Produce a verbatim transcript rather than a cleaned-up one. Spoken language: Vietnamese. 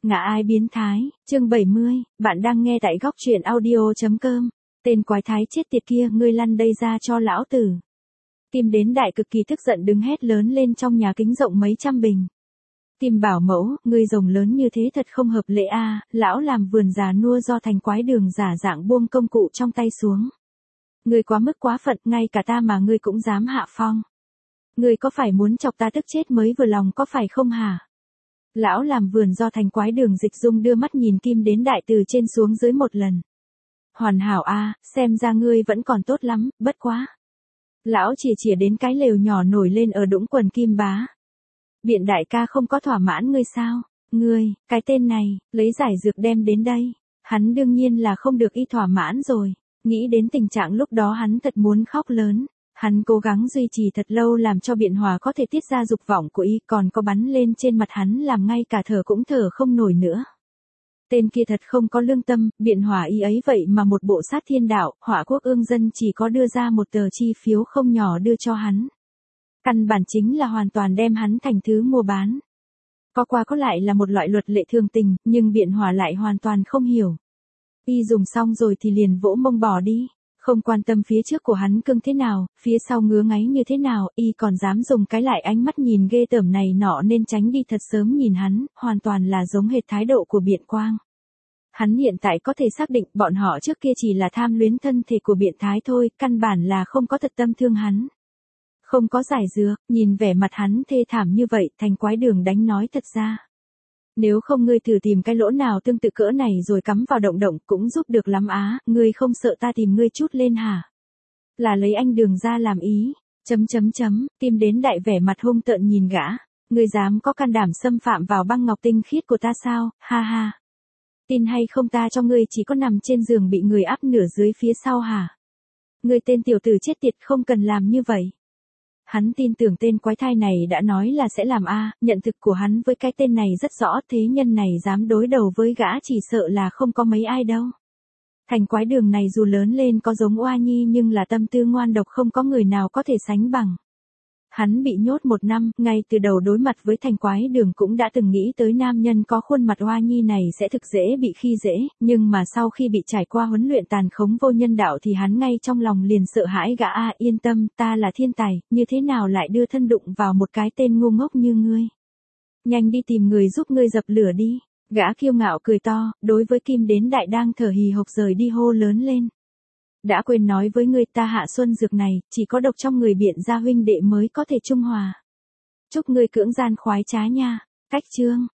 Ngã ai biến thái, chương bảy mươi, bạn đang nghe tại góc truyện audio chấm com. Tên quái thái chết tiệt kia, ngươi lăn đây ra cho lão tử. Kim Đến Đại cực kỳ tức giận đứng hét lớn lên trong nhà kính rộng mấy trăm bình. Kim bảo mẫu, ngươi rồng lớn như thế thật không hợp lệ a, lão làm vườn già nua do thành quái đường giả dạng buông công cụ trong tay xuống. Ngươi quá mức quá phận, ngay cả ta mà ngươi cũng dám hạ phong. Ngươi có phải muốn chọc ta tức chết mới vừa lòng có phải không hả? Lão làm vườn do thành quái đường Dịch Dung đưa mắt nhìn Kim Đến Đại từ trên xuống dưới một lần. Hoàn hảo a, xem ra ngươi vẫn còn tốt lắm, bất quá. Lão chỉ chìa đến cái lều nhỏ nổi lên ở đũng quần Kim Bá. Biện đại ca không có thỏa mãn ngươi sao? Ngươi, cái tên này, lấy giải dược đem đến đây. Hắn đương nhiên là không được y thỏa mãn rồi. Nghĩ đến tình trạng lúc đó hắn thật muốn khóc lớn. Hắn cố gắng duy trì thật lâu làm cho Biện Hòa có thể tiết ra dục vọng của y, còn có bắn lên trên mặt hắn làm ngay cả thở cũng thở không nổi nữa. Tên kia thật không có lương tâm, Biện Hòa y ấy vậy mà một bộ sát thiên đạo, Hỏa Quốc ương dân chỉ có đưa ra một tờ chi phiếu không nhỏ đưa cho hắn. Căn bản chính là hoàn toàn đem hắn thành thứ mua bán. Có qua có lại là một loại luật lệ thường tình, nhưng Biện Hòa lại hoàn toàn không hiểu. Y dùng xong rồi thì liền vỗ mông bỏ đi. Không quan tâm phía trước của hắn cưng thế nào, phía sau ngứa ngáy như thế nào, y còn dám dùng cái lại ánh mắt nhìn ghê tởm này nọ nên tránh đi thật sớm nhìn hắn, hoàn toàn là giống hệt thái độ của Biện Quang. Hắn hiện tại có thể xác định bọn họ trước kia chỉ là tham luyến thân thể của Biện Thái thôi, căn bản là không có thật tâm thương hắn. Không có giải dược, nhìn vẻ mặt hắn thê thảm như vậy, thành quái đường đánh nói thật ra. Nếu không ngươi thử tìm cái lỗ nào tương tự cỡ này rồi cắm vào động động cũng giúp được lắm á, ngươi không sợ ta tìm ngươi chút lên hả? Là lấy anh Đường ra làm ý, chấm chấm chấm, Kim Đến Đại vẻ mặt hung tợn nhìn gã, ngươi dám có can đảm xâm phạm vào băng ngọc tinh khiết của ta sao, ha ha. Tin hay không ta cho ngươi chỉ có nằm trên giường bị người áp nửa dưới phía sau hả? Ngươi tên tiểu tử chết tiệt không cần làm như vậy. Hắn tin tưởng tên quái thai này đã nói là sẽ làm a, nhận thực của hắn với cái tên này rất rõ, thế nhân này dám đối đầu với gã chỉ sợ là không có mấy ai đâu. Thành quái đường này dù lớn lên có giống Oa Nhi nhưng là tâm tư ngoan độc không có người nào có thể sánh bằng. Hắn bị nhốt một năm, ngay từ đầu đối mặt với thành quái đường cũng đã từng nghĩ tới nam nhân có khuôn mặt Oa Nhi này sẽ thực dễ bị khi dễ, nhưng mà sau khi bị trải qua huấn luyện tàn khống vô nhân đạo thì hắn ngay trong lòng liền sợ hãi gã a, yên tâm, ta là thiên tài, như thế nào lại đưa thân đụng vào một cái tên ngu ngốc như ngươi. Nhanh đi tìm người giúp ngươi dập lửa đi, gã kiêu ngạo cười to, đối với Kim Đến Đại đang thở hì hộc rời đi hô lớn lên. Đã quên nói với ngươi ta hạ xuân dược này, chỉ có độc trong người Biện gia huynh đệ mới có thể trung hòa. Chúc ngươi cưỡng gian khoái trá nha. Cách chương.